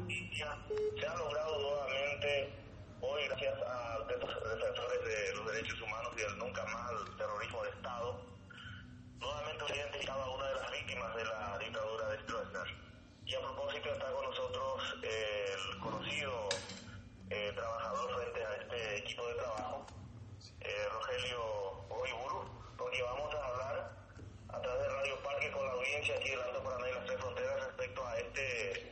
justicia. Se ha logrado nuevamente, hoy gracias a estos defensores de los derechos humanos y del nunca más terrorismo de Estado, nuevamente se ha identificado a una de las víctimas de la dictadura de Stroessner. Y a propósito está con nosotros el conocido trabajador frente a este equipo de trabajo, Rogelio Oiburu, con quien vamos a hablar a través de Radio Parque con la audiencia aquí del Alto Paraná y las Tres Fronteras respecto a esta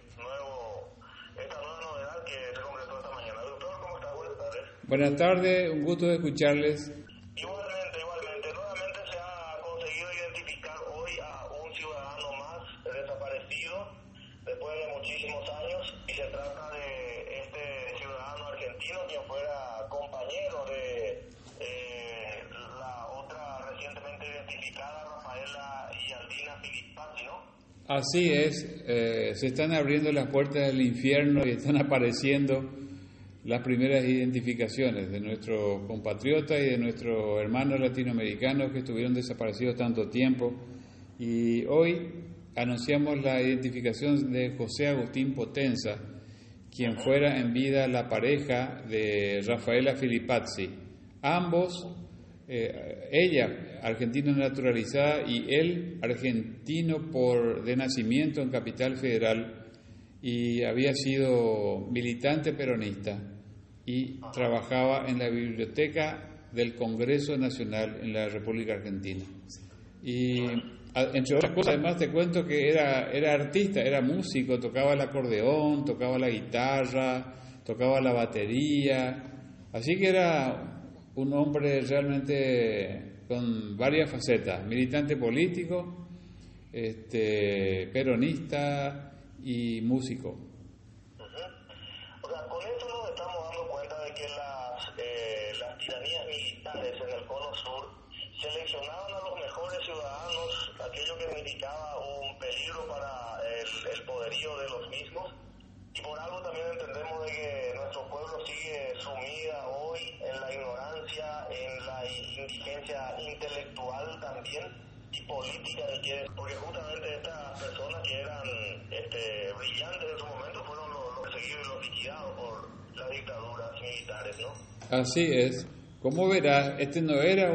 nueva novedad que se concretó esta mañana. Doctor, ¿cómo está? Buenas tardes. Buenas tardes, un gusto de escucharles. Igualmente. Nuevamente se ha conseguido identificar hoy a un ciudadano más desaparecido después de muchísimos años, y se trata de este ciudadano argentino quien fuera compañero de la otra recientemente identificada, Rafaela Yaldina Filippazzi, ¿no? Así es, se están abriendo las puertas del infierno y están apareciendo las primeras identificaciones de nuestros compatriotas y de nuestros hermanos latinoamericanos que estuvieron desaparecidos tanto tiempo. Y hoy anunciamos la identificación de José Agustín Potenza, quien fuera en vida la pareja de Rafaela Filippazzi. Ambos, ella argentina naturalizada y él argentino de nacimiento en Capital Federal, y había sido militante peronista y trabajaba en la biblioteca del Congreso Nacional en la República Argentina. Y entre otras cosas, además te cuento que era artista, era músico, tocaba el acordeón, tocaba la guitarra, tocaba la batería, así que era un hombre realmente con varias facetas: militante político, peronista y músico. O sea, con esto nos estamos dando cuenta de que las tiranías militares en el Cono Sur seleccionaban a los mejores ciudadanos, aquello que significaba un peligro para el poderío de los mismos, y por algo también entendemos de que nuestro pueblo sigue sumida hoy en la ignorancia, en la indigencia intelectual también y política, porque justamente estas personas que eran brillantes en su momento fueron los perseguidos y los liquidados por las dictaduras militares, ¿no? Así es. Como verás, no era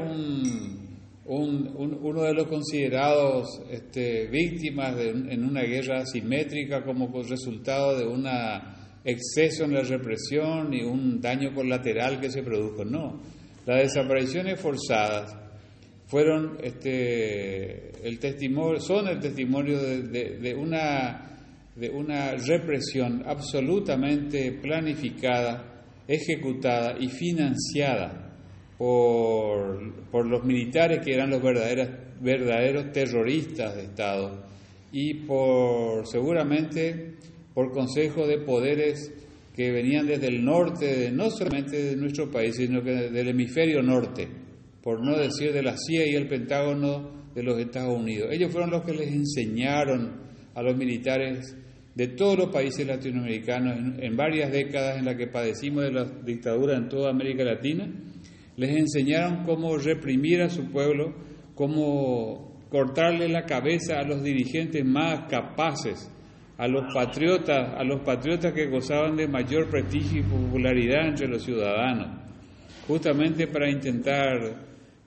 uno de los considerados víctimas en una guerra asimétrica como resultado de un exceso en la represión y un daño colateral que se produjo. No, las desapariciones forzadas fueron el testimonio de una represión absolutamente planificada, ejecutada y financiada por los militares, que eran los verdaderos terroristas de Estado, y seguramente por consejo de poderes que venían desde el norte, no solamente de nuestro país, sino que del hemisferio norte, por no decir de la CIA y el Pentágono de los Estados Unidos. Ellos fueron los que les enseñaron a los militares de todos los países latinoamericanos en varias décadas en las que padecimos de la dictadura en toda América Latina. Les enseñaron cómo reprimir a su pueblo, cómo cortarle la cabeza a los dirigentes más capaces, a los patriotas que gozaban de mayor prestigio y popularidad entre los ciudadanos, justamente para intentar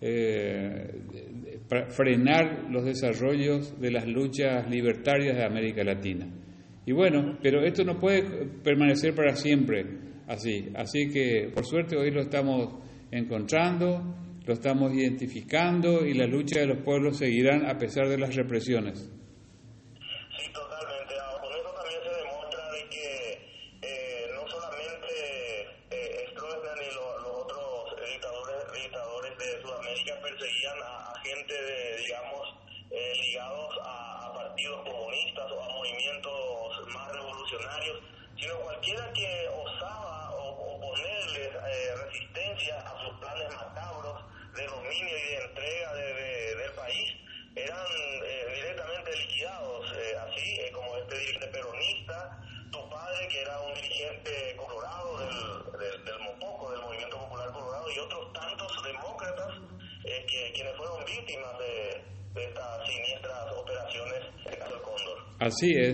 frenar los desarrollos de las luchas libertarias de América Latina. Y bueno, pero esto no puede permanecer para siempre así que por suerte hoy lo estamos encontrando, lo estamos identificando, y la lucha de los pueblos seguirán a pesar de las represiones. Sí, totalmente. Con eso también se demuestra de que no solamente Stroessner ni los otros dictadores de Sudamérica perseguían a gente ligados a partidos comunistas o a movimientos más revolucionarios, sino cualquiera que osaba oponerles resistencia a sus planes macabros de dominio y de entrega del país, eran directamente liquidados, así como este dirigente peronista, tu padre, que era un dirigente colorado del MOPOCO, del Movimiento Popular Colorado, y otros tantos demócratas quienes fueron víctimas de estas siniestras operaciones en el caso del Cóndor. Así es.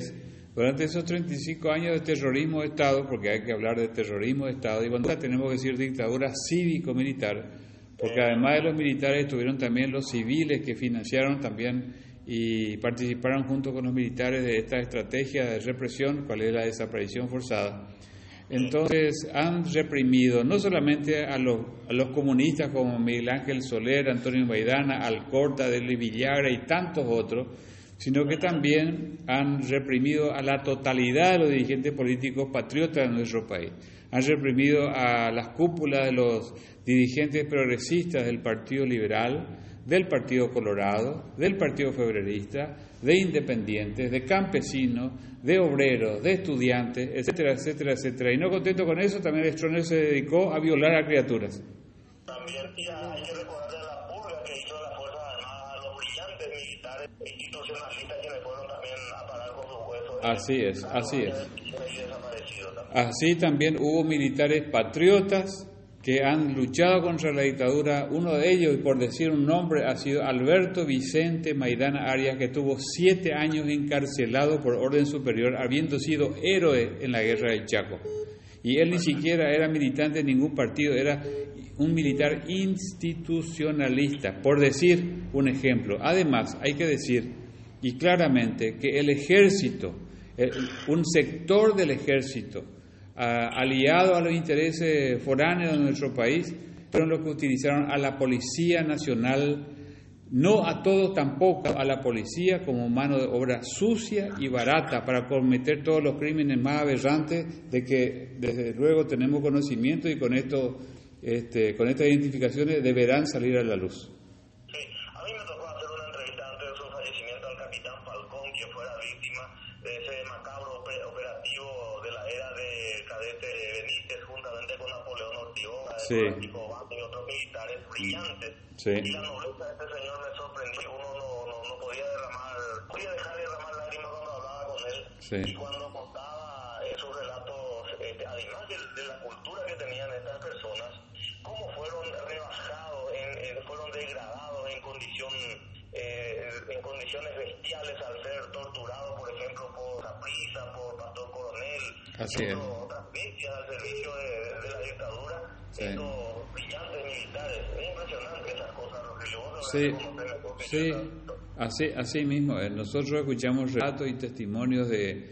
Durante esos 35 años de terrorismo de Estado, porque hay que hablar de terrorismo de Estado, y cuando tenemos que decir dictadura cívico-militar, porque además de los militares estuvieron también los civiles que financiaron también y participaron junto con los militares de esta estrategia de represión, cuál es la desaparición forzada. Entonces han reprimido no solamente a los comunistas como Miguel Ángel Soler, Antonio Maidana, Alcorta, Deli Villagra y tantos otros, sino que también han reprimido a la totalidad de los dirigentes políticos patriotas de nuestro país. Han reprimido a las cúpulas de los dirigentes progresistas del Partido Liberal, del Partido Colorado, del Partido Febrerista, de independientes, de campesinos, de obreros, de estudiantes, etcétera, etcétera, etcétera. Y no contento con eso, también Stroessner se dedicó a violar a criaturas. También hay que recordar de la purga que hizo la Fuerza Armada a los brillantes militares institucionalistas que le fueron también a parar con sus huesos. Así es, así es. Así también hubo militares patriotas que han luchado contra la dictadura. Uno de ellos, y por decir un nombre, ha sido Alberto Vicente Maidana Arias, que tuvo 7 años encarcelado por orden superior, habiendo sido héroe en la guerra del Chaco. Y él ni siquiera era militante de ningún partido, era un militar institucionalista, por decir un ejemplo. Además, hay que decir, y claramente, que el ejército, un sector del ejército, aliado a los intereses foráneos de nuestro país, fueron los que utilizaron a la Policía Nacional, no a todos tampoco, a la policía como mano de obra sucia y barata para cometer todos los crímenes más aberrantes de que desde luego tenemos conocimiento, y con esto, con estas identificaciones deberán salir a la luz. Sí, a mí me tocó hacer una entrevista antes de su fallecimiento al capitán Falcón, quien fuera víctima de ese macabro operativo de la era de cadete Benítez, juntamente con Napoleón Ortigosa, sí, y otros militares brillantes. Sí. Y la nobleza de este señor me sorprendió. Uno no podía dejar de derramar lágrimas cuando hablaba con él. Sí. Y cuando contaba sus relatos, además de la cultura que tenían estas personas, cómo fueron rebajados, fueron degradados en condiciones bestiales al ser torturados, por ejemplo, por Saprissa, por Pastor Coronel, así es, otras bestias al servicio de la dictadura. Sí. Estos brillantes militares, es impresionante esas cosas, Rogelio. Sí, así mismo. Nosotros escuchamos relatos y testimonios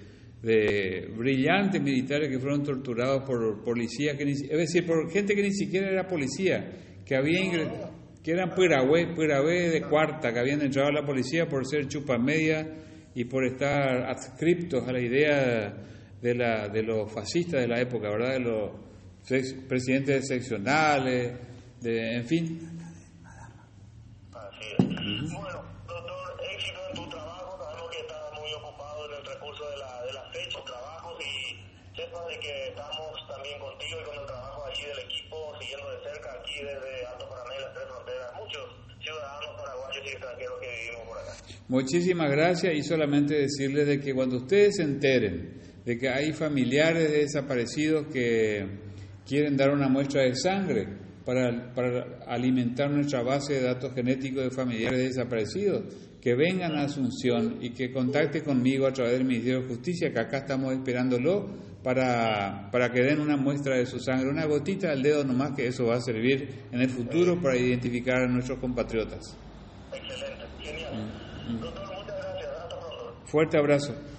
de brillantes militares que fueron torturados por policías, es decir, por gente que ni siquiera era policía, que eran pirahué de cuarta, que habían entrado a la policía por ser chupamedia y por estar adscriptos a la idea de los fascistas de la época, ¿verdad? De los presidentes seccionales, en fin. Así es. Bueno, doctor, éxito en tu trabajo. Sabemos que estás muy ocupado en el transcurso de la fecha, trabajos, y sepas de que estamos también contigo y con el trabajo allí del equipo, siguiendo de cerca aquí desde Alto Paraná y las Tres Fronteras, muchos ciudadanos paraguayos y extranjeros que vivimos por acá. Muchísimas gracias, y solamente decirles de que cuando ustedes se enteren de que hay familiares de desaparecidos que quieren dar una muestra de sangre para alimentar nuestra base de datos genéticos de familiares desaparecidos, que vengan a Asunción y que contacten conmigo a través del Ministerio de Justicia, que acá estamos esperándolo para que den una muestra de su sangre, una gotita del dedo nomás, que eso va a servir en el futuro para identificar a nuestros compatriotas. Excelente, genial. Doctor, muchas gracias, hasta pronto. Fuerte abrazo.